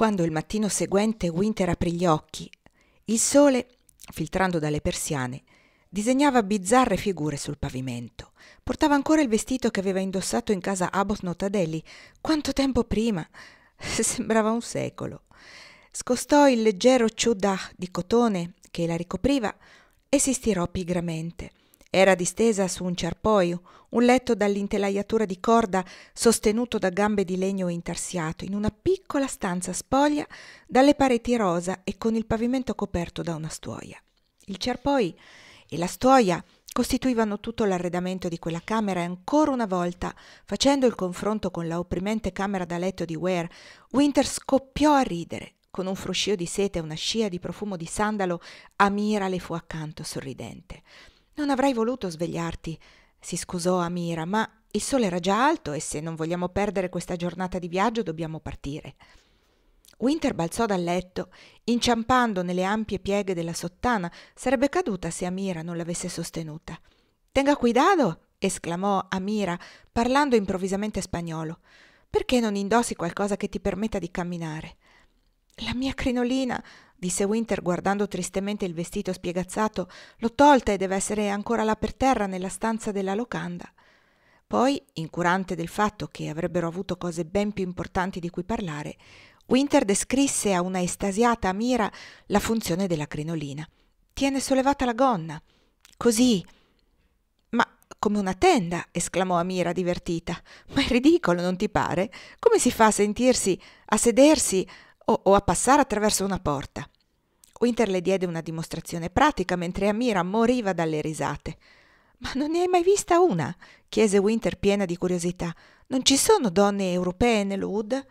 Quando il mattino seguente Winter aprì gli occhi, il sole, filtrando dalle persiane, disegnava bizzarre figure sul pavimento. Portava ancora il vestito che aveva indossato in casa Arbuthnot Adeli. Quanto tempo prima! Sembrava un secolo. Scostò il leggero ciudah di cotone che la ricopriva e si stirò pigramente. Era distesa su un ciarpoi, un letto dall'intelaiatura di corda sostenuto da gambe di legno intarsiato, in una piccola stanza spoglia dalle pareti rosa e con il pavimento coperto da una stuoia. Il ciarpoi e la stuoia costituivano tutto l'arredamento di quella camera e ancora una volta, facendo il confronto con la opprimente camera da letto di Ware, Winter scoppiò a ridere. Con un fruscio di sete e una scia di profumo di sandalo, Amira le fu accanto sorridente. «Non avrei voluto svegliarti», si scusò Amira, «ma il sole era già alto e se non vogliamo perdere questa giornata di viaggio dobbiamo partire». Winter balzò dal letto, inciampando nelle ampie pieghe della sottana. Sarebbe caduta se Amira non l'avesse sostenuta. «Tenga cuidado!» esclamò Amira, parlando improvvisamente spagnolo. «Perché non indossi qualcosa che ti permetta di camminare?» «La mia crinolina», disse Winter guardando tristemente il vestito spiegazzato, «l'ho tolta e deve essere ancora là per terra nella stanza della locanda». Poi, incurante del fatto che avrebbero avuto cose ben più importanti di cui parlare, Winter descrisse a una estasiata Amira la funzione della crinolina. «Tiene sollevata la gonna. Così». «Ma come una tenda», esclamò Amira divertita. «Ma è ridicolo, non ti pare? Come si fa a sedersi o a passare attraverso una porta?» Winter le diede una dimostrazione pratica mentre Amira moriva dalle risate. «Ma non ne hai mai vista una?» chiese Winter piena di curiosità. «Non ci sono donne europee nell'Oud?»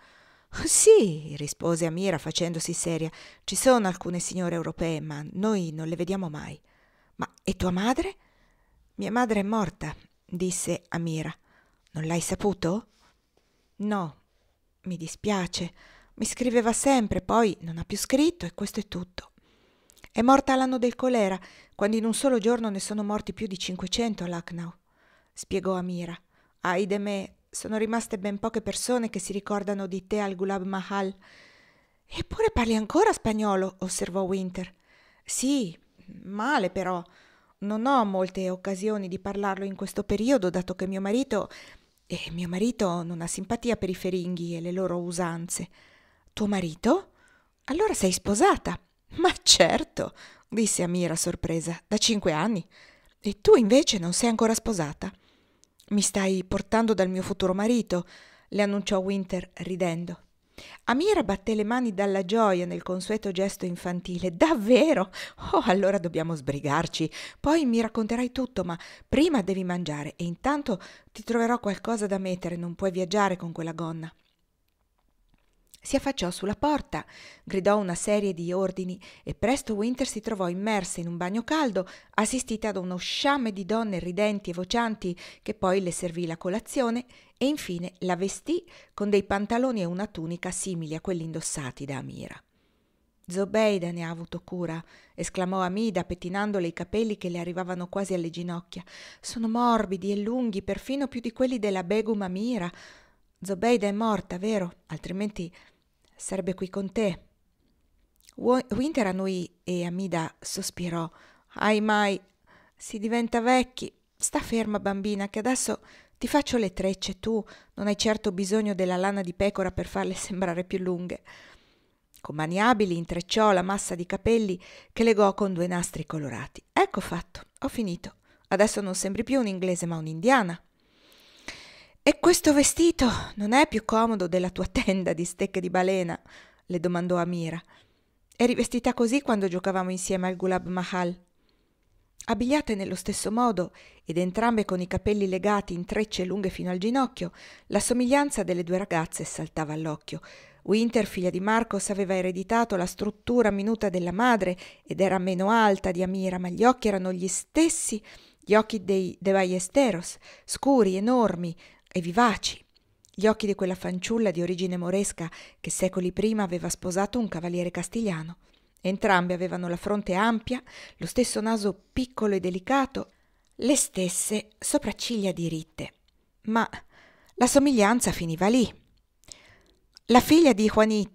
«Sì», rispose Amira facendosi seria, «ci sono alcune signore europee, ma noi non le vediamo mai». «Ma e tua madre?» «Mia madre è morta», disse Amira. «Non l'hai saputo?» «No, mi dispiace. Mi scriveva sempre, poi non ha più scritto e questo è tutto». «È morta all'anno del colera, quando in un solo giorno ne sono morti più di 500 a Lucknow», spiegò Amira. «Ahi me, sono rimaste ben poche persone che si ricordano di te al Gulab Mahal». «Eppure parli ancora spagnolo», osservò Winter. «Sì, male però. Non ho molte occasioni di parlarlo in questo periodo, dato che mio marito non ha simpatia per i feringhi e le loro usanze». «Tuo marito? Allora sei sposata?» «Ma certo», disse Amira sorpresa, «da 5 anni. E tu invece non sei ancora sposata?» «Mi stai portando dal mio futuro marito», le annunciò Winter ridendo. Amira batté le mani dalla gioia nel consueto gesto infantile. «Davvero? Oh, allora dobbiamo sbrigarci. Poi mi racconterai tutto, ma prima devi mangiare e intanto ti troverò qualcosa da mettere, non puoi viaggiare con quella gonna». Si affacciò sulla porta, gridò una serie di ordini e presto Winter si trovò immersa in un bagno caldo, assistita da uno sciame di donne ridenti e vocianti che poi le servì la colazione e infine la vestì con dei pantaloni e una tunica simili a quelli indossati da Amira. «Zobeida ne ha avuto cura», esclamò Amida pettinandole i capelli che le arrivavano quasi alle ginocchia. «Sono morbidi e lunghi, perfino più di quelli della Begum Amira. Zobeida è morta, vero? Altrimenti sarebbe qui con te». Winter annui e Amida sospirò. «Ai mai, si diventa vecchi. Sta ferma, bambina, che adesso ti faccio le trecce. Tu non hai certo bisogno della lana di pecora per farle sembrare più lunghe». Con mani abili intrecciò la massa di capelli che legò con 2 nastri colorati. «Ecco fatto, ho finito. Adesso non sembri più un'inglese ma un'indiana». «E questo vestito non è più comodo della tua tenda di stecche di balena?» le domandò Amira. «Eri vestita così quando giocavamo insieme al Gulab Mahal». Abbigliate nello stesso modo ed entrambe con i capelli legati in trecce lunghe fino al ginocchio, la somiglianza delle 2 ragazze saltava all'occhio. Winter, figlia di Marcos, aveva ereditato la struttura minuta della madre ed era meno alta di Amira, ma gli occhi erano gli stessi, gli occhi dei De Ballesteros, scuri, enormi e vivaci, gli occhi di quella fanciulla di origine moresca che secoli prima aveva sposato un cavaliere castigliano. Entrambe avevano la fronte ampia, lo stesso naso piccolo e delicato, le stesse sopracciglia diritte. Ma la somiglianza finiva lì. La figlia di Juanita,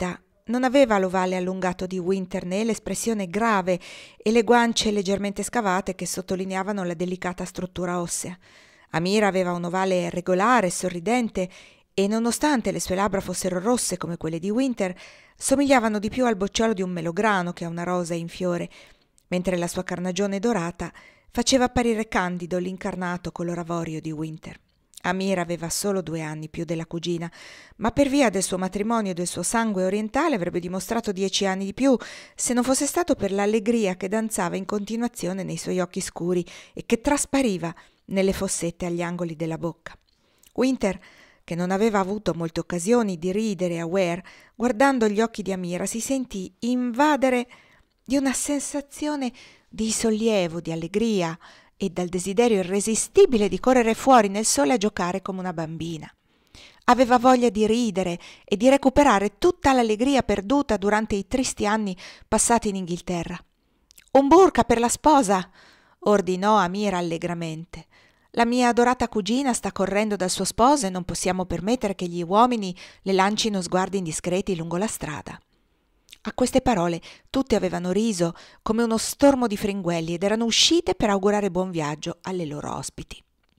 Non aveva l'ovale allungato di Winter né l'espressione grave e le guance leggermente scavate che sottolineavano la delicata struttura ossea. Amira aveva un ovale regolare, sorridente e, nonostante le sue labbra fossero rosse come quelle di Winter, somigliavano di più al bocciolo di un melograno che a una rosa in fiore, mentre la sua carnagione dorata faceva apparire candido l'incarnato color avorio di Winter. Amira aveva solo 2 anni più della cugina, ma per via del suo matrimonio e del suo sangue orientale avrebbe dimostrato 10 anni di più se non fosse stato per l'allegria che danzava in continuazione nei suoi occhi scuri e che traspariva nelle fossette agli angoli della bocca. Winter, che non aveva avuto molte occasioni di ridere a Ware, guardando gli occhi di Amira, si sentì invadere di una sensazione di sollievo, di allegria e dal desiderio irresistibile di correre fuori nel sole a giocare come una bambina. Aveva voglia di ridere e di recuperare tutta l'allegria perduta durante i tristi anni passati in Inghilterra. «Un burka per la sposa!» ordinò Amira allegramente. «La mia adorata cugina sta correndo dal suo sposo e non possiamo permettere che gli uomini le lancino sguardi indiscreti lungo la strada». A queste parole tutte avevano riso come uno stormo di fringuelli ed erano uscite per augurare buon viaggio alle loro ospiti.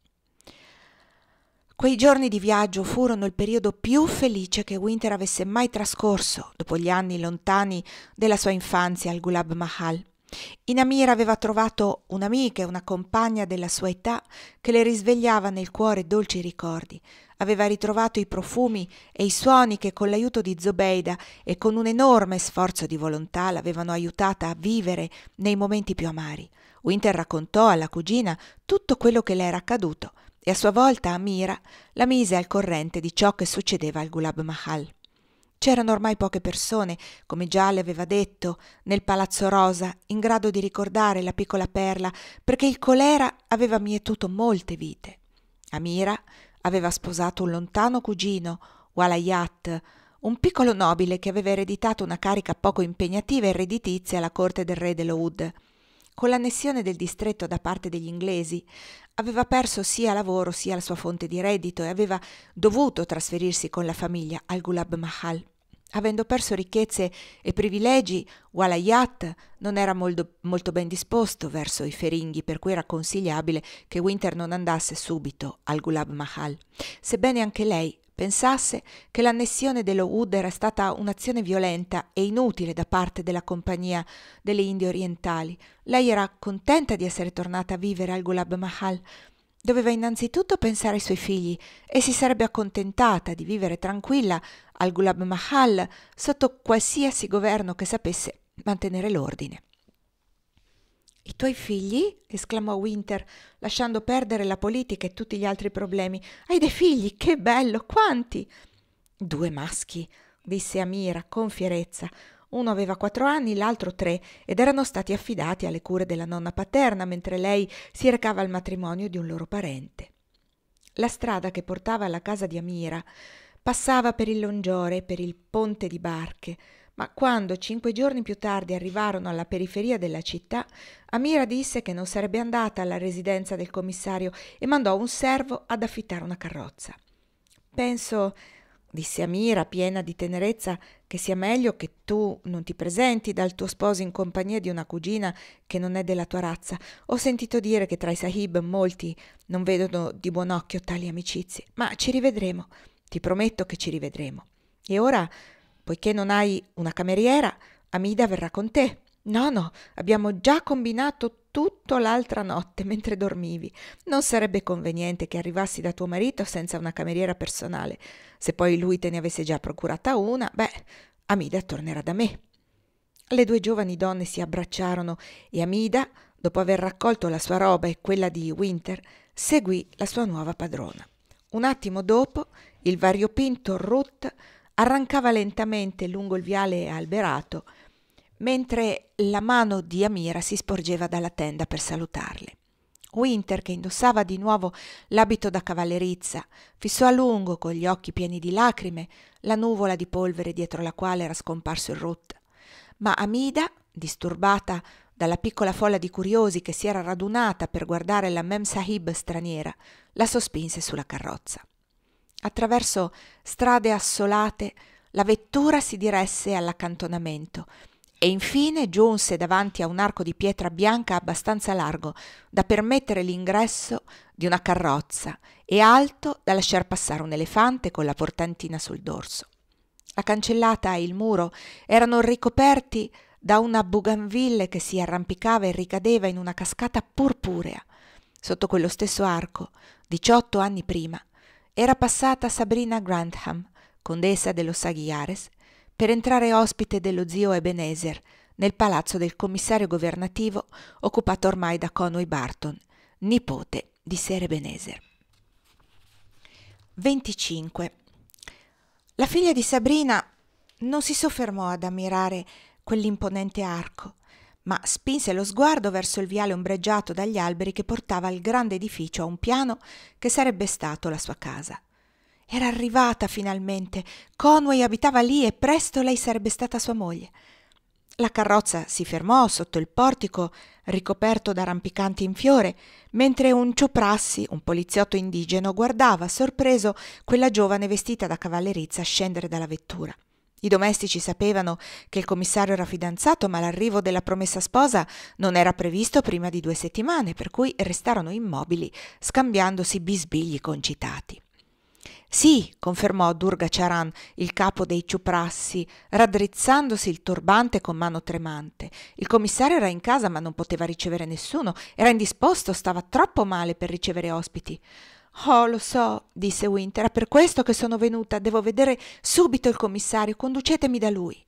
Quei giorni di viaggio furono il periodo più felice che Winter avesse mai trascorso dopo gli anni lontani della sua infanzia al Gulab Mahal. In Amira aveva trovato un'amica e una compagna della sua età che le risvegliava nel cuore dolci ricordi. Aveva ritrovato i profumi e i suoni che con l'aiuto di Zobeida e con un enorme sforzo di volontà l'avevano aiutata a vivere nei momenti più amari. Winter raccontò alla cugina tutto quello che le era accaduto e a sua volta Amira la mise al corrente di ciò che succedeva al Gulab Mahal. C'erano ormai poche persone, come già le aveva detto, nel Palazzo Rosa, in grado di ricordare la piccola Perla, perché il colera aveva mietuto molte vite. Amira aveva sposato un lontano cugino, Walayat, un piccolo nobile che aveva ereditato una carica poco impegnativa e redditizia alla corte del re dell'Oud. Con l'annessione del distretto da parte degli inglesi, aveva perso sia lavoro sia la sua fonte di reddito e aveva dovuto trasferirsi con la famiglia al Gulab Mahal. Avendo perso ricchezze e privilegi, Walayat non era molto ben disposto verso i feringhi, per cui era consigliabile che Winter non andasse subito al Gulab Mahal, sebbene anche lei pensasse che l'annessione dello Oud era stata un'azione violenta e inutile da parte della Compagnia delle Indie Orientali. Lei era contenta di essere tornata a vivere al Gulab Mahal. Doveva innanzitutto pensare ai suoi figli e si sarebbe accontentata di vivere tranquilla al Gulab Mahal sotto qualsiasi governo che sapesse mantenere l'ordine. «I tuoi figli?» esclamò Winter, lasciando perdere la politica e tutti gli altri problemi. «Hai dei figli? Che bello! Quanti?» «2 maschi», disse Amira con fierezza. Uno aveva 4 anni, l'altro 3, ed erano stati affidati alle cure della nonna paterna, mentre lei si recava al matrimonio di un loro parente. La strada che portava alla casa di Amira passava per il Longiore e per il ponte di barche, ma quando 5 giorni più tardi arrivarono alla periferia della città, Amira disse che non sarebbe andata alla residenza del commissario e mandò un servo ad affittare una carrozza. «Penso», disse Amira, piena di tenerezza, «che sia meglio che tu non ti presenti dal tuo sposo in compagnia di una cugina che non è della tua razza. Ho sentito dire che tra i sahib molti non vedono di buon occhio tali amicizie, ma ci rivedremo, ti prometto che ci rivedremo. E ora, poiché non hai una cameriera, Amida verrà con te». «No, abbiamo già combinato tutto l'altra notte mentre dormivi. Non sarebbe conveniente che arrivassi da tuo marito senza una cameriera personale. Se poi lui te ne avesse già procurata una, Amida tornerà da me». Le 2 giovani donne si abbracciarono e Amida, dopo aver raccolto la sua roba e quella di Winter, seguì la sua nuova padrona. Un attimo dopo, il variopinto Ruth arrancava lentamente lungo il viale alberato, mentre la mano di Amira si sporgeva dalla tenda per salutarle. Winter, che indossava di nuovo l'abito da cavallerizza, fissò a lungo, con gli occhi pieni di lacrime, la nuvola di polvere dietro la quale era scomparso il Ruth. Ma Amida, disturbata dalla piccola folla di curiosi che si era radunata per guardare la Mem Sahib straniera, la sospinse sulla carrozza. Attraverso strade assolate, la vettura si diresse all'accantonamento e infine giunse davanti a un arco di pietra bianca abbastanza largo da permettere l'ingresso di una carrozza e alto da lasciar passare un elefante con la portantina sul dorso. La cancellata e il muro erano ricoperti da una bougainville che si arrampicava e ricadeva in una cascata purpurea. Sotto quello stesso arco, 18 anni prima, era passata Sabrina Grantham, condessa dello Saghiares, per entrare ospite dello zio Ebenezer nel palazzo del commissario governativo occupato ormai da Conway Barton, nipote di Sir Ebenezer. 25. La figlia di Sabrina non si soffermò ad ammirare quell'imponente arco, ma spinse lo sguardo verso il viale ombreggiato dagli alberi che portava al grande edificio a un piano che sarebbe stato la sua casa. Era arrivata finalmente, Conway abitava lì e presto lei sarebbe stata sua moglie. La carrozza si fermò sotto il portico ricoperto da rampicanti in fiore, mentre un ciuprassi, un poliziotto indigeno, guardava sorpreso quella giovane vestita da cavallerizza scendere dalla vettura. I domestici sapevano che il commissario era fidanzato, ma l'arrivo della promessa sposa non era previsto prima di 2 settimane, per cui restarono immobili, scambiandosi bisbigli concitati. «Sì», confermò Durga Charan, il capo dei ciuprassi, raddrizzandosi il turbante con mano tremante. «Il commissario era in casa, ma non poteva ricevere nessuno. Era indisposto, stava troppo male per ricevere ospiti». «Oh, lo so», disse Winter, «è per questo che sono venuta. Devo vedere subito il commissario. Conducetemi da lui».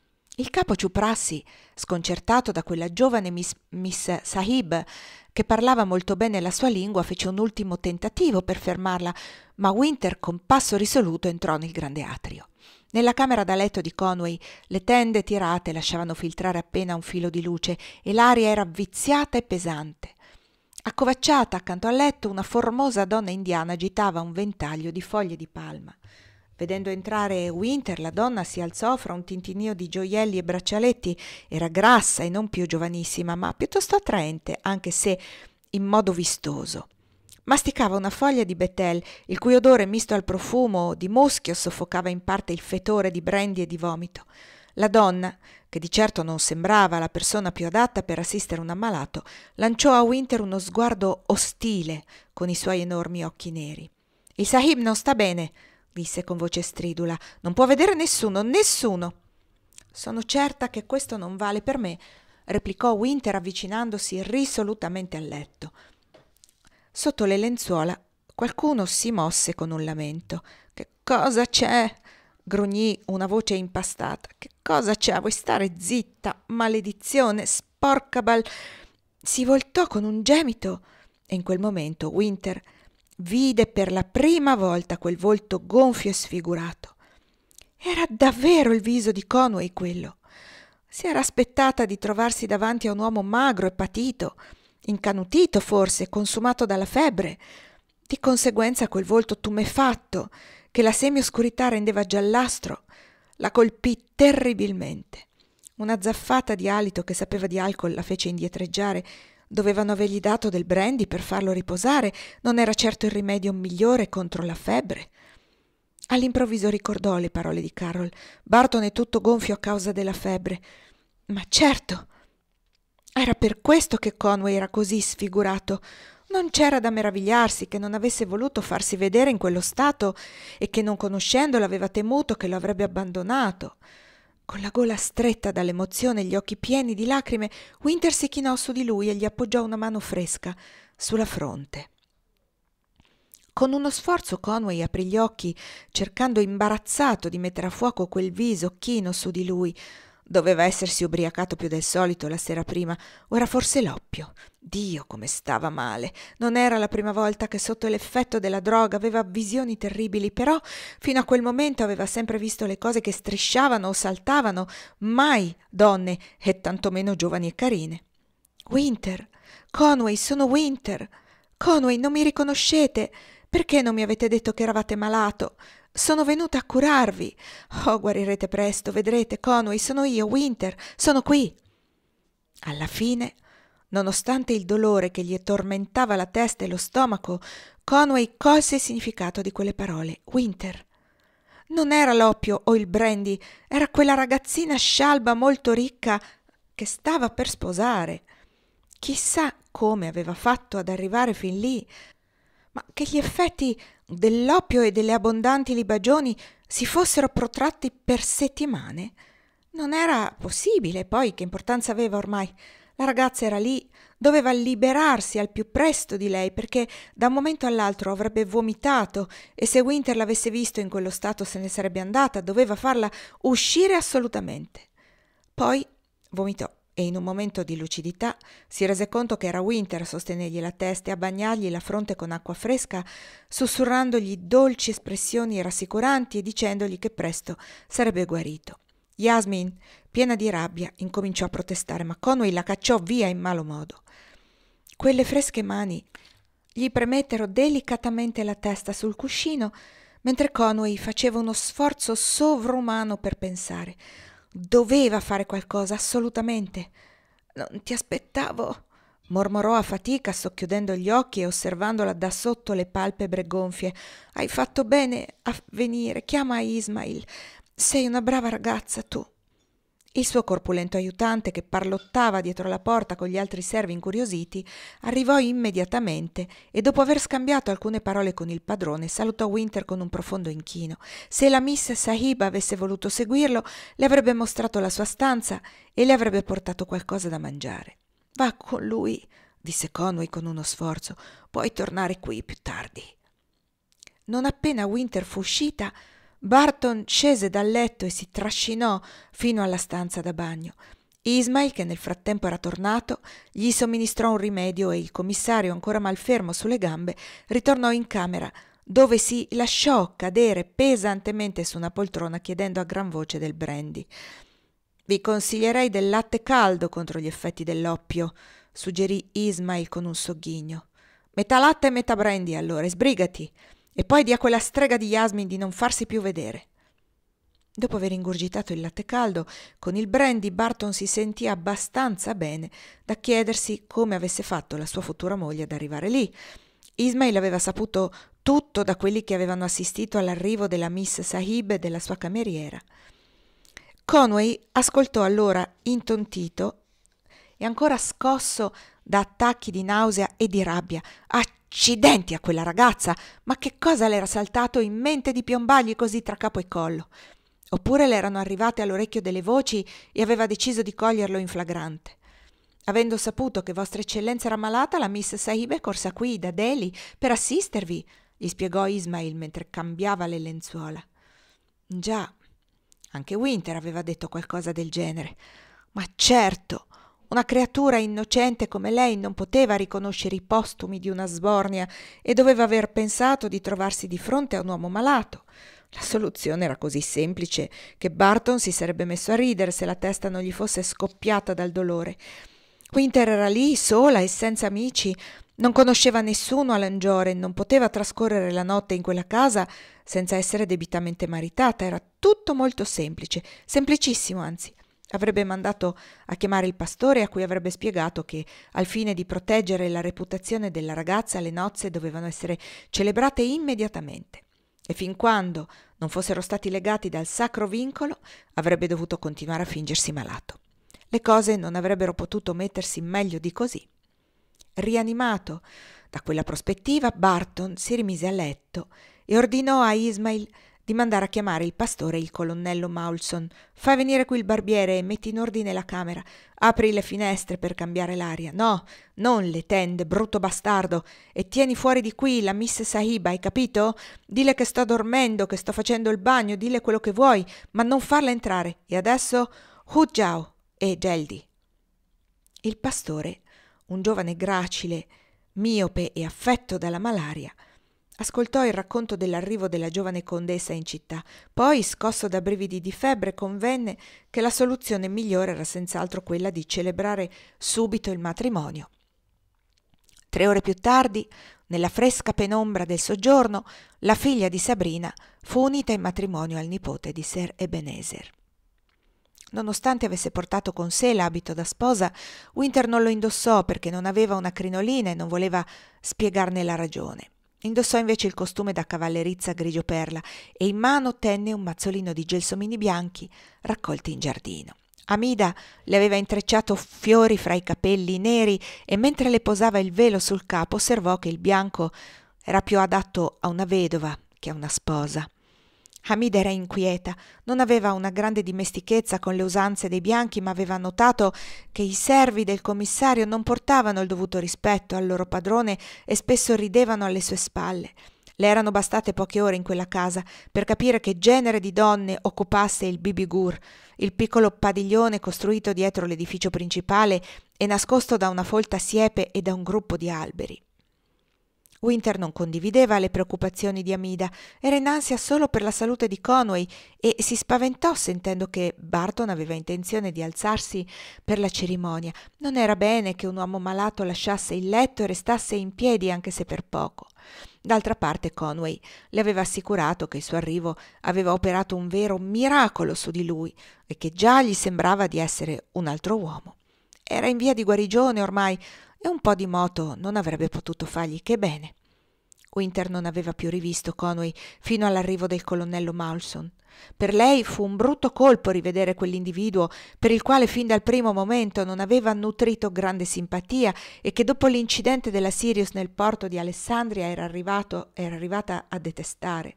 Il capo ciuprassi, sconcertato da quella giovane Miss Sahib, che parlava molto bene la sua lingua, fece un ultimo tentativo per fermarla, ma Winter con passo risoluto entrò nel grande atrio. Nella camera da letto di Conway le tende tirate lasciavano filtrare appena un filo di luce e l'aria era viziata e pesante. Accovacciata accanto al letto, una formosa donna indiana agitava un ventaglio di foglie di palma. Vedendo entrare Winter, la donna si alzò fra un tintinnio di gioielli e braccialetti. Era grassa e non più giovanissima, ma piuttosto attraente, anche se in modo vistoso. Masticava una foglia di betel, il cui odore misto al profumo di muschio soffocava in parte il fetore di brandy e di vomito. La donna, che di certo non sembrava la persona più adatta per assistere un ammalato, lanciò a Winter uno sguardo ostile con i suoi enormi occhi neri. «Il sahib non sta bene», disse con voce stridula. «Non può vedere nessuno, nessuno!» «Sono certa che questo non vale per me», replicò Winter avvicinandosi risolutamente al letto. Sotto le lenzuola qualcuno si mosse con un lamento. «Che cosa c'è?» grugnì una voce impastata. «Che cosa c'è? Vuoi stare zitta? Maledizione! Sporca Si voltò con un gemito e in quel momento Winter vide per la prima volta quel volto gonfio e sfigurato. Era davvero il viso di Conway quello. Si era aspettata di trovarsi davanti a un uomo magro e patito, incanutito forse, consumato dalla febbre. Di conseguenza quel volto tumefatto, che la semioscurità rendeva giallastro, la colpì terribilmente. Una zaffata di alito che sapeva di alcol la fece indietreggiare. Dovevano avergli dato del brandy per farlo riposare, non era certo il rimedio migliore contro la febbre. All'improvviso ricordò le parole di Carol. Barton è tutto gonfio a causa della febbre. Ma certo, era per questo che Conway era così sfigurato. Non c'era da meravigliarsi che non avesse voluto farsi vedere in quello stato e che, non conoscendolo, aveva temuto che lo avrebbe abbandonato. Con la gola stretta dall'emozione e gli occhi pieni di lacrime, Winter si chinò su di lui e gli appoggiò una mano fresca sulla fronte. Con uno sforzo Conway aprì gli occhi, cercando imbarazzato di mettere a fuoco quel viso chino su di lui. Doveva essersi ubriacato più del solito la sera prima, o era forse l'oppio. Dio, come stava male! Non era la prima volta che sotto l'effetto della droga aveva visioni terribili, però fino a quel momento aveva sempre visto le cose che strisciavano o saltavano, mai donne e tantomeno giovani e carine. «Winter! Conway, sono Winter! Conway, non mi riconoscete? Perché non mi avete detto che eravate malato? Sono venuta a curarvi. Oh, guarirete presto, vedrete, Conway, sono io, Winter, sono qui». Alla fine, nonostante il dolore che gli tormentava la testa e lo stomaco, Conway colse il significato di quelle parole. «Winter, Non era l'oppio o il brandy, era quella ragazzina scialba molto ricca che stava per sposare. Chissà come aveva fatto ad arrivare fin lì, ma che gli effetti dell'oppio e delle abbondanti libagioni si fossero protratti per settimane. Non era possibile, poi che importanza aveva ormai? La ragazza era lì, doveva liberarsi al più presto di lei, perché da un momento all'altro avrebbe vomitato e se Winter l'avesse visto in quello stato se ne sarebbe andata, doveva farla uscire assolutamente. Poi vomitò e in un momento di lucidità si rese conto che era Winter a sostenergli la testa e a bagnargli la fronte con acqua fresca, sussurrandogli dolci espressioni rassicuranti e dicendogli che presto sarebbe guarito. Yasmin, piena di rabbia, incominciò a protestare, ma Conway la cacciò via in malo modo. Quelle fresche mani gli premettero delicatamente la testa sul cuscino, mentre Conway faceva uno sforzo sovrumano per pensare. Doveva fare qualcosa, assolutamente. Non ti aspettavo, mormorò a fatica, socchiudendo gli occhi e osservandola da sotto le palpebre gonfie. Hai fatto bene a venire, chiama Ismail. Sei una brava ragazza, tu. Il suo corpulento aiutante, che parlottava dietro la porta con gli altri servi incuriositi, arrivò immediatamente e dopo aver scambiato alcune parole con il padrone salutò Winter con un profondo inchino. Se la Miss Sahib avesse voluto seguirlo, le avrebbe mostrato la sua stanza e le avrebbe portato qualcosa da mangiare. Va con lui, disse Conway con uno sforzo, puoi tornare qui più tardi. Non appena Winter fu uscita, Barton scese dal letto e si trascinò fino alla stanza da bagno. Ismail, che nel frattempo era tornato, gli somministrò un rimedio e il commissario, ancora malfermo sulle gambe, ritornò in camera, dove si lasciò cadere pesantemente su una poltrona chiedendo a gran voce del brandy. Vi consiglierei del latte caldo contro gli effetti dell'oppio, suggerì Ismail con un sogghigno. Metà latte e metà brandy, allora, e sbrigati. E poi di a quella strega di Yasmin di non farsi più vedere. Dopo aver ingurgitato il latte caldo, con il brandy Barton si sentì abbastanza bene da chiedersi come avesse fatto la sua futura moglie ad arrivare lì. Ismail aveva saputo tutto da quelli che avevano assistito all'arrivo della Miss Sahib e della sua cameriera. Conway ascoltò allora intontito e ancora scosso da attacchi di nausea e di rabbia. Accidenti a quella ragazza! Ma che cosa le era saltato in mente di piombargli così tra capo e collo? Oppure le erano arrivate all'orecchio delle voci e aveva deciso di coglierlo in flagrante. Avendo saputo che vostra eccellenza era malata, la Miss Sahib è corsa qui da Delhi per assistervi, gli spiegò Ismail mentre cambiava le lenzuola. Già, anche Winter aveva detto qualcosa del genere. Ma certo, una creatura innocente come lei non poteva riconoscere i postumi di una sbornia e doveva aver pensato di trovarsi di fronte a un uomo malato. La soluzione era così semplice che Barton si sarebbe messo a ridere se la testa non gli fosse scoppiata dal dolore. Winter era lì, sola e senza amici, non conosceva nessuno a Langiore, non poteva trascorrere la notte in quella casa senza essere debitamente maritata. Era tutto molto semplice, semplicissimo anzi. Avrebbe mandato a chiamare il pastore, a cui avrebbe spiegato che, al fine di proteggere la reputazione della ragazza, le nozze dovevano essere celebrate immediatamente. E fin quando non fossero stati legati dal sacro vincolo, avrebbe dovuto continuare a fingersi malato. Le cose non avrebbero potuto mettersi meglio di così. Rianimato da quella prospettiva, Barton si rimise a letto e ordinò a Ismail di mandare a chiamare il pastore e il colonnello Maulson. Fai venire qui il barbiere e metti in ordine la camera. Apri le finestre per cambiare l'aria. No, non le tende, brutto bastardo. E tieni fuori di qui la Miss Sahib, hai capito? Dille che sto dormendo, che sto facendo il bagno, dille quello che vuoi, ma non farla entrare. E adesso, Hujao e Geldi. Il pastore, un giovane gracile, miope e affetto dalla malaria, ascoltò il racconto dell'arrivo della giovane condessa in città. Poi, scosso da brividi di febbre, convenne che la soluzione migliore era senz'altro quella di celebrare subito il matrimonio. 3 ore più tardi, nella fresca penombra del soggiorno, la figlia di Sabrina fu unita in matrimonio al nipote di Ser Ebenezer. Nonostante avesse portato con sé l'abito da sposa, Winter non lo indossò perché non aveva una crinolina e non voleva spiegarne la ragione. Indossò invece il costume da cavallerizza grigio perla e in mano tenne un mazzolino di gelsomini bianchi raccolti in giardino. Amida le aveva intrecciato fiori fra i capelli neri e mentre le posava il velo sul capo osservò che il bianco era più adatto a una vedova che a una sposa. Amida era inquieta, non aveva una grande dimestichezza con le usanze dei bianchi, ma aveva notato che i servi del commissario non portavano il dovuto rispetto al loro padrone e spesso ridevano alle sue spalle. Le erano bastate poche ore in quella casa per capire che genere di donne occupasse il Bibi Gur, il piccolo padiglione costruito dietro l'edificio principale e nascosto da una folta siepe e da un gruppo di alberi. Winter non condivideva le preoccupazioni di Amida, era in ansia solo per la salute di Conway e si spaventò sentendo che Barton aveva intenzione di alzarsi per la cerimonia. Non era bene che un uomo malato lasciasse il letto e restasse in piedi anche se per poco. D'altra parte Conway le aveva assicurato che il suo arrivo aveva operato un vero miracolo su di lui e che già gli sembrava di essere un altro uomo. Era in via di guarigione ormai e un po' di moto non avrebbe potuto fargli che bene. Winter non aveva più rivisto Conway fino all'arrivo del colonnello Maulson. Per lei fu un brutto colpo rivedere quell'individuo per il quale fin dal primo momento non aveva nutrito grande simpatia e che dopo l'incidente della Sirius nel porto di Alessandria era arrivata a detestare.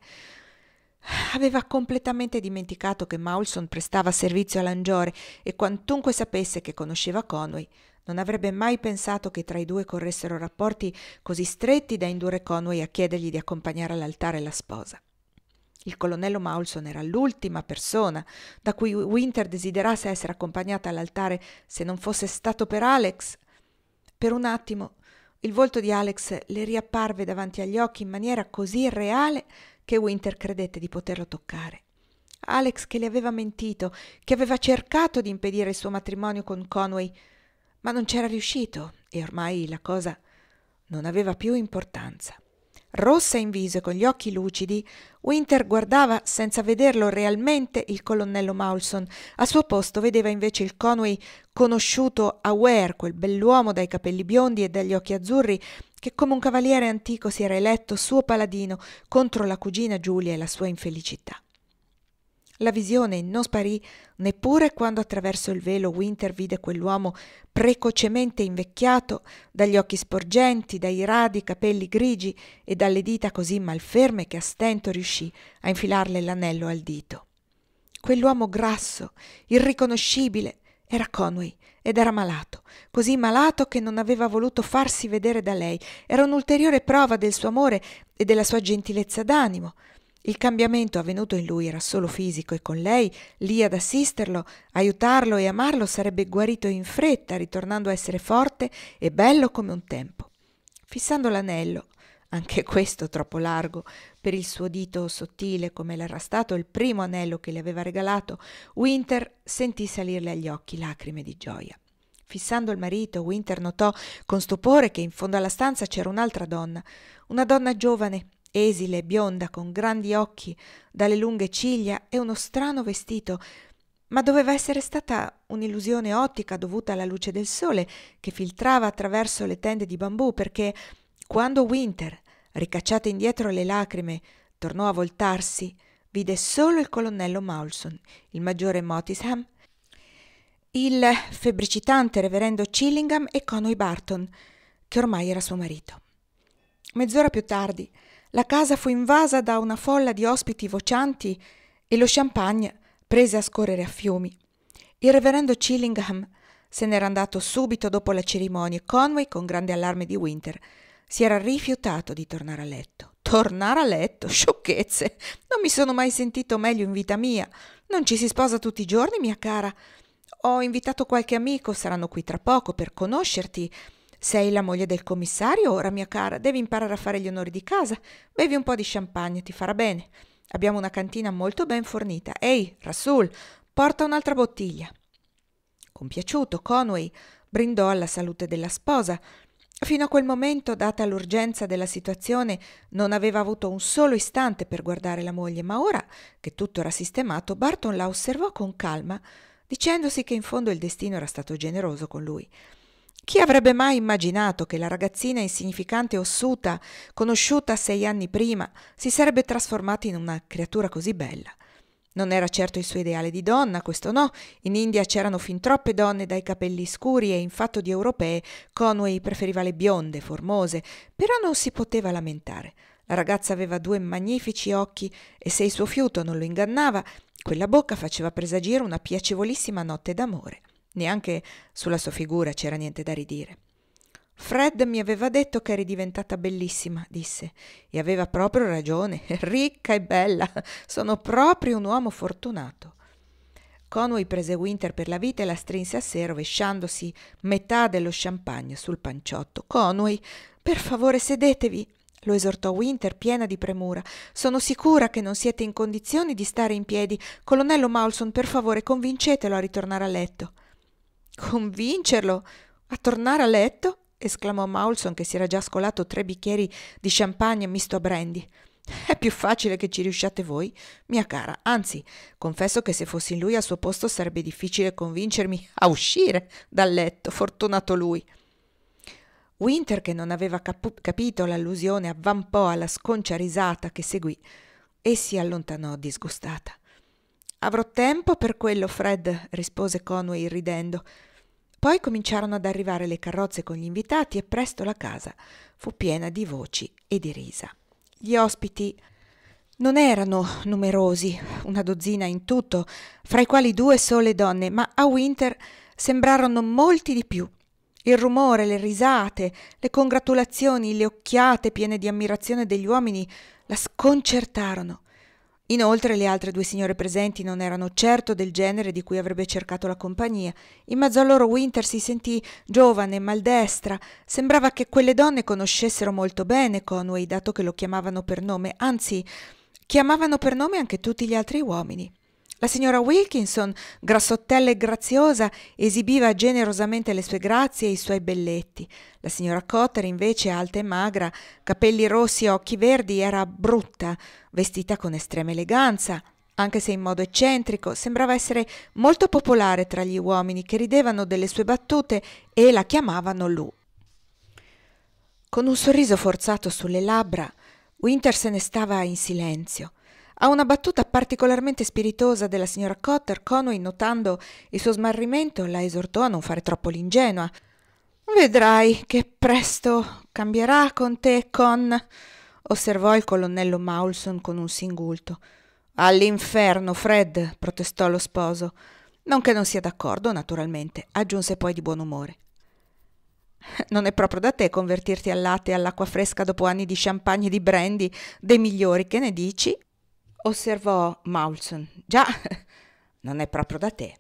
Aveva completamente dimenticato che Maulson prestava servizio a Langiore e quantunque sapesse che conosceva Conway, non avrebbe mai pensato che tra i due corressero rapporti così stretti da indurre Conway a chiedergli di accompagnare all'altare la sposa. Il colonnello Maulson era l'ultima persona da cui Winter desiderasse essere accompagnata all'altare se non fosse stato per Alex. Per un attimo il volto di Alex le riapparve davanti agli occhi in maniera così reale che Winter credette di poterlo toccare. Alex che le aveva mentito, che aveva cercato di impedire il suo matrimonio con Conway, ma non c'era riuscito e ormai la cosa non aveva più importanza. Rossa in viso e con gli occhi lucidi, Winter guardava senza vederlo realmente il colonnello Maulson. Al suo posto vedeva invece il Conway conosciuto a Ware, quel bell'uomo dai capelli biondi e dagli occhi azzurri che come un cavaliere antico si era eletto suo paladino contro la cugina Giulia e la sua infelicità. La visione non sparì neppure quando attraverso il velo Winter vide quell'uomo precocemente invecchiato, dagli occhi sporgenti, dai radi capelli grigi e dalle dita così malferme che a stento riuscì a infilarle l'anello al dito. Quell'uomo grasso, irriconoscibile, era Conway ed era malato, così malato che non aveva voluto farsi vedere da lei. Era un'ulteriore prova del suo amore e della sua gentilezza d'animo. Il cambiamento avvenuto in lui era solo fisico e con lei, lì ad assisterlo, aiutarlo e amarlo, sarebbe guarito in fretta, ritornando a essere forte e bello come un tempo. Fissando l'anello, anche questo troppo largo per il suo dito sottile come l'era stato il primo anello che le aveva regalato, Winter sentì salirle agli occhi lacrime di gioia. Fissando il marito, Winter notò con stupore che in fondo alla stanza c'era un'altra donna, una donna giovane, esile, bionda, con grandi occhi, dalle lunghe ciglia e uno strano vestito, ma doveva essere stata un'illusione ottica dovuta alla luce del sole che filtrava attraverso le tende di bambù, perché quando Winter, ricacciate indietro le lacrime, tornò a voltarsi, vide solo il colonnello Maulson, il maggiore Motisham, il febbricitante reverendo Chillingham e Conway Barton, che ormai era suo marito. Mezz'ora più tardi la casa fu invasa da una folla di ospiti vocianti e lo champagne prese a scorrere a fiumi. Il reverendo Chillingham se n'era andato subito dopo la cerimonia e Conway, con grande allarme di Winter, si era rifiutato di tornare a letto. Tornare a letto? Sciocchezze! Non mi sono mai sentito meglio in vita mia. Non ci si sposa tutti i giorni, mia cara. Ho invitato qualche amico, saranno qui tra poco per conoscerti. Sei la moglie del commissario, ora mia cara, devi imparare a fare gli onori di casa. Bevi un po' di champagne, ti farà bene. Abbiamo una cantina molto ben fornita. Ehi, Rasul, porta un'altra bottiglia. Compiaciuto, Conway brindò alla salute della sposa. Fino a quel momento, data l'urgenza della situazione, non aveva avuto un solo istante per guardare la moglie, ma ora che tutto era sistemato, Barton la osservò con calma, dicendosi che in fondo il destino era stato generoso con lui. Chi avrebbe mai immaginato che la ragazzina insignificante e ossuta, conosciuta 6 anni prima, si sarebbe trasformata in una creatura così bella? Non era certo il suo ideale di donna, questo no. In India c'erano fin troppe donne dai capelli scuri e in fatto di europee Conway preferiva le bionde, formose, però non si poteva lamentare. La ragazza aveva 2 magnifici occhi e se il suo fiuto non lo ingannava, quella bocca faceva presagire una piacevolissima notte d'amore. Neanche sulla sua figura c'era niente da ridire. Fred mi aveva detto che eri diventata bellissima, disse, e aveva proprio ragione, ricca e bella, sono proprio un uomo fortunato. Conway prese Winter per la vita e la strinse a sé, rovesciandosi metà dello champagne sul panciotto. Conway, per favore sedetevi, lo esortò Winter piena di premura. Sono sicura che non siete in condizioni di stare in piedi. Colonnello Maulson, per favore, convincetelo a ritornare a letto. Convincerlo? A tornare a letto? Esclamò Maulson, che si era già scolato 3 bicchieri di champagne misto a brandy. È più facile che ci riusciate voi, mia cara. Anzi, confesso che se fossi lui al suo posto sarebbe difficile convincermi a uscire dal letto. Fortunato lui. Winter, che non aveva capito l'allusione, avvampò alla sconcia risata che seguì e si allontanò disgustata. «Avrò tempo per quello, Fred», rispose Conway ridendo. Poi cominciarono ad arrivare le carrozze con gli invitati e presto la casa fu piena di voci e di risa. Gli ospiti non erano numerosi, 1 dozzina in tutto, fra i quali 2 sole donne, ma a Winter sembrarono molti di più. Il rumore, le risate, le congratulazioni, le occhiate piene di ammirazione degli uomini la sconcertarono. Inoltre le altre 2 signore presenti non erano certo del genere di cui avrebbe cercato la compagnia. In mezzo a loro Winter si sentì giovane, maldestra. Sembrava che quelle donne conoscessero molto bene Conway, dato che lo chiamavano per nome, anzi, chiamavano per nome anche tutti gli altri uomini. La signora Wilkinson, grassottella e graziosa, esibiva generosamente le sue grazie e i suoi belletti. La signora Cotter, invece, alta e magra, capelli rossi e occhi verdi, era brutta, vestita con estrema eleganza, anche se in modo eccentrico, sembrava essere molto popolare tra gli uomini che ridevano delle sue battute e la chiamavano Lou. Con un sorriso forzato sulle labbra, Winter se ne stava in silenzio. A una battuta particolarmente spiritosa della signora Cotter, Conway, notando il suo smarrimento, la esortò a non fare troppo l'ingenua. «Vedrai che presto cambierà con te, Con», osservò il colonnello Maulson con un singulto. «All'inferno, Fred», protestò lo sposo. «Non che non sia d'accordo, naturalmente», aggiunse poi di buon umore. «Non è proprio da te convertirti al latte e all'acqua fresca dopo anni di champagne e di brandy, dei migliori, che ne dici?» osservò Maulson. «Già, non è proprio da te».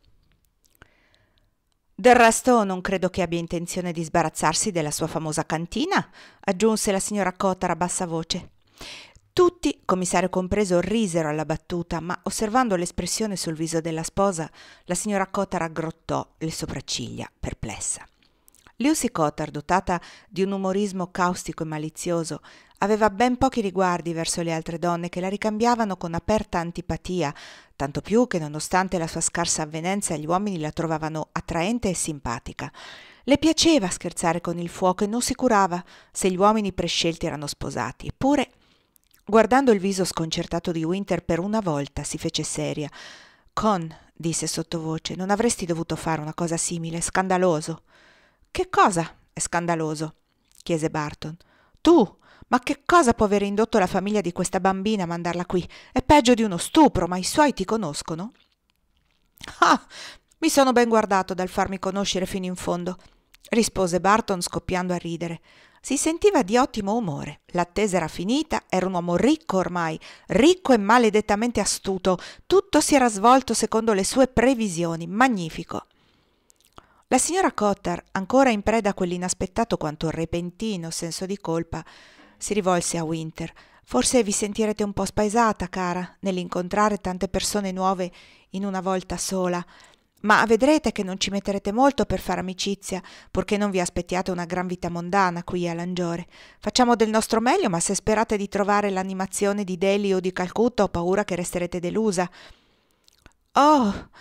«Del resto non credo che abbia intenzione di sbarazzarsi della sua famosa cantina», aggiunse la signora Cotter a bassa voce. Tutti, commissario compreso, risero alla battuta, ma osservando l'espressione sul viso della sposa, la signora Cotter aggrottò le sopracciglia, perplessa. Lucy Cotter, dotata di un umorismo caustico e malizioso, aveva ben pochi riguardi verso le altre donne che la ricambiavano con aperta antipatia, tanto più che nonostante la sua scarsa avvenenza gli uomini la trovavano attraente e simpatica. Le piaceva scherzare con il fuoco e non si curava se gli uomini prescelti erano sposati. Eppure, guardando il viso sconcertato di Winter, per una volta si fece seria. «Con», disse sottovoce, «non avresti dovuto fare una cosa simile, scandaloso». «Che cosa è scandaloso?» chiese Barton. «Tu! Ma che cosa può aver indotto la famiglia di questa bambina a mandarla qui? È peggio di uno stupro, ma i suoi ti conoscono?» «Ah, mi sono ben guardato dal farmi conoscere fino in fondo», rispose Barton scoppiando a ridere. Si sentiva di ottimo umore. L'attesa era finita, era un uomo ricco ormai, ricco e maledettamente astuto. Tutto si era svolto secondo le sue previsioni. Magnifico. La signora Cotter, ancora in preda a quell'inaspettato quanto repentino senso di colpa, si rivolse a Winter. «Forse vi sentirete un po' spaesata, cara, nell'incontrare tante persone nuove in una volta sola, ma vedrete che non ci metterete molto per fare amicizia, purché non vi aspettiate una gran vita mondana qui a Langiore. Facciamo del nostro meglio, ma se sperate di trovare l'animazione di Delhi o di Calcutta ho paura che resterete delusa». «Oh,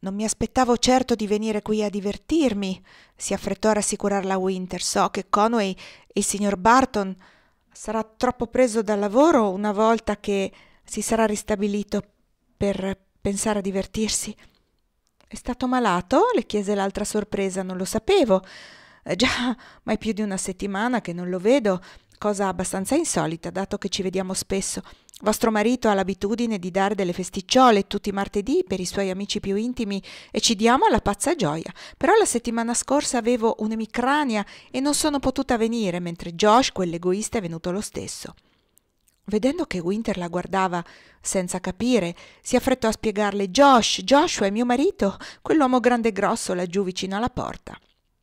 Non mi aspettavo certo di venire qui a divertirmi, si affrettò a rassicurarla Winter. So che Conway e il signor Barton sarà troppo preso dal lavoro una volta che si sarà ristabilito per pensare a divertirsi. È stato malato? Le chiese l'altra sorpresa. Non lo sapevo. Già, ma è più di una settimana che non lo vedo, cosa abbastanza insolita, dato che ci vediamo spesso. Vostro marito ha l'abitudine di dare delle festicciole tutti i martedì per i suoi amici più intimi e ci diamo alla pazza gioia. Però la settimana scorsa avevo un'emicrania e non sono potuta venire, mentre Josh, quell'egoista, è venuto lo stesso. Vedendo che Winter la guardava senza capire, si affrettò a spiegarle: Joshua è mio marito, quell'uomo grande e grosso laggiù vicino alla porta.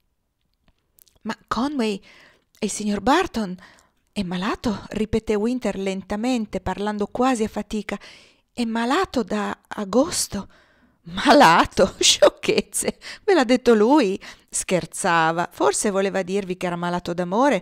Ma Conway e il signor Barton è malato? Ripeté Winter lentamente, parlando quasi a fatica. È malato da agosto. Malato? Sciocchezze! Ve l'ha detto lui? Scherzava. Forse voleva dirvi che era malato d'amore.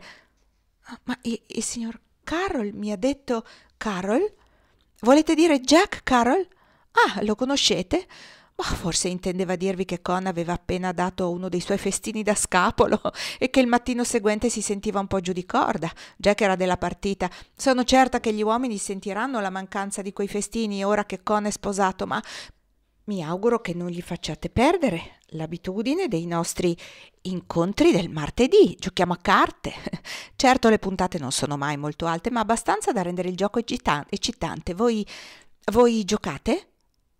Ma il signor Carroll mi ha detto... Carroll? Volete dire Jack Carroll? Ah, lo conoscete? Ma forse intendeva dirvi che Con aveva appena dato uno dei suoi festini da scapolo e che il mattino seguente si sentiva un po' giù di corda. Jack era della partita. Sono certa che gli uomini sentiranno la mancanza di quei festini ora che Con è sposato, ma mi auguro che non gli facciate perdere l'abitudine dei nostri incontri del martedì. Giochiamo a carte. Certo, le puntate non sono mai molto alte, ma abbastanza da rendere il gioco eccitante. Voi giocate?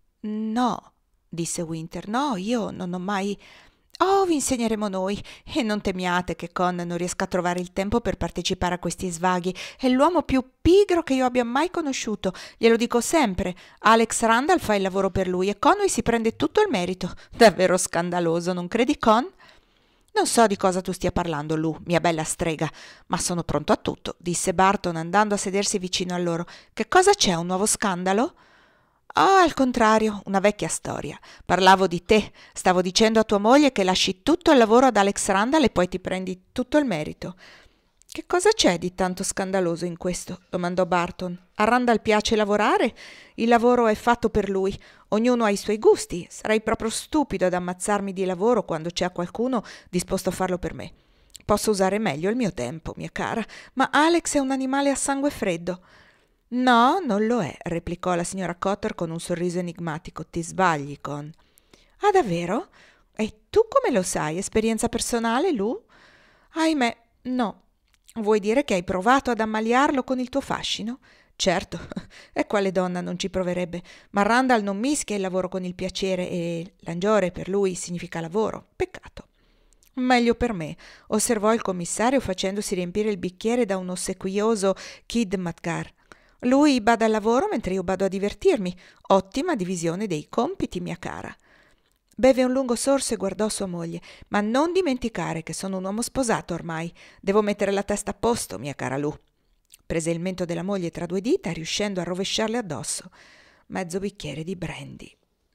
No, disse Winter. No, io non ho mai... Oh, vi insegneremo noi. E non temiate che Con non riesca a trovare il tempo per partecipare a questi svaghi. È l'uomo più pigro che io abbia mai conosciuto. Glielo dico sempre. Alex Randall fa il lavoro per lui e Conway si prende tutto il merito. Davvero scandaloso, non credi, Con? Non so di cosa tu stia parlando, Lu, mia bella strega, ma sono pronto a tutto, disse Barton andando a sedersi vicino a loro. Che cosa c'è, un nuovo scandalo? Oh, al contrario, una vecchia storia. Parlavo di te. Stavo dicendo a tua moglie che lasci tutto il lavoro ad Alex Randall e poi ti prendi tutto il merito. Che cosa c'è di tanto scandaloso in questo? Domandò Barton. A Randall piace lavorare? Il lavoro è fatto per lui. Ognuno ha i suoi gusti. Sarei proprio stupido ad ammazzarmi di lavoro quando c'è qualcuno disposto a farlo per me. Posso usare meglio il mio tempo, mia cara, ma Alex è un animale a sangue freddo. No, non lo è, replicò la signora Cotter con un sorriso enigmatico. Ti sbagli, Con. Ah, davvero? E tu come lo sai? Esperienza personale, Lu? Ahimè, no. Vuoi dire che hai provato ad ammaliarlo con il tuo fascino? Certo, e quale donna non ci proverebbe? Ma Randall non mischia il lavoro con il piacere e l'angiore per lui significa lavoro. Peccato. Meglio per me, osservò il commissario facendosi riempire il bicchiere da un ossequioso Kid Madgar. Lui bada al lavoro mentre io bado a divertirmi. Ottima divisione dei compiti, mia cara. Beve un lungo sorso e guardò sua moglie. Ma non dimenticare che sono un uomo sposato ormai. Devo mettere la testa a posto, mia cara Lu. Prese il mento della moglie tra due dita, riuscendo a rovesciarle addosso mezzo bicchiere di brandy.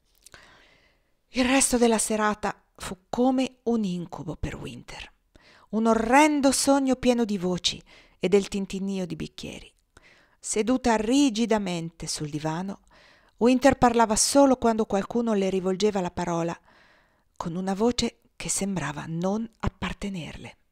Il resto della serata fu come un incubo per Winter. Un orrendo sogno pieno di voci e del tintinnio di bicchieri. Seduta rigidamente sul divano, Winter parlava solo quando qualcuno le rivolgeva la parola, con una voce che sembrava non appartenerle.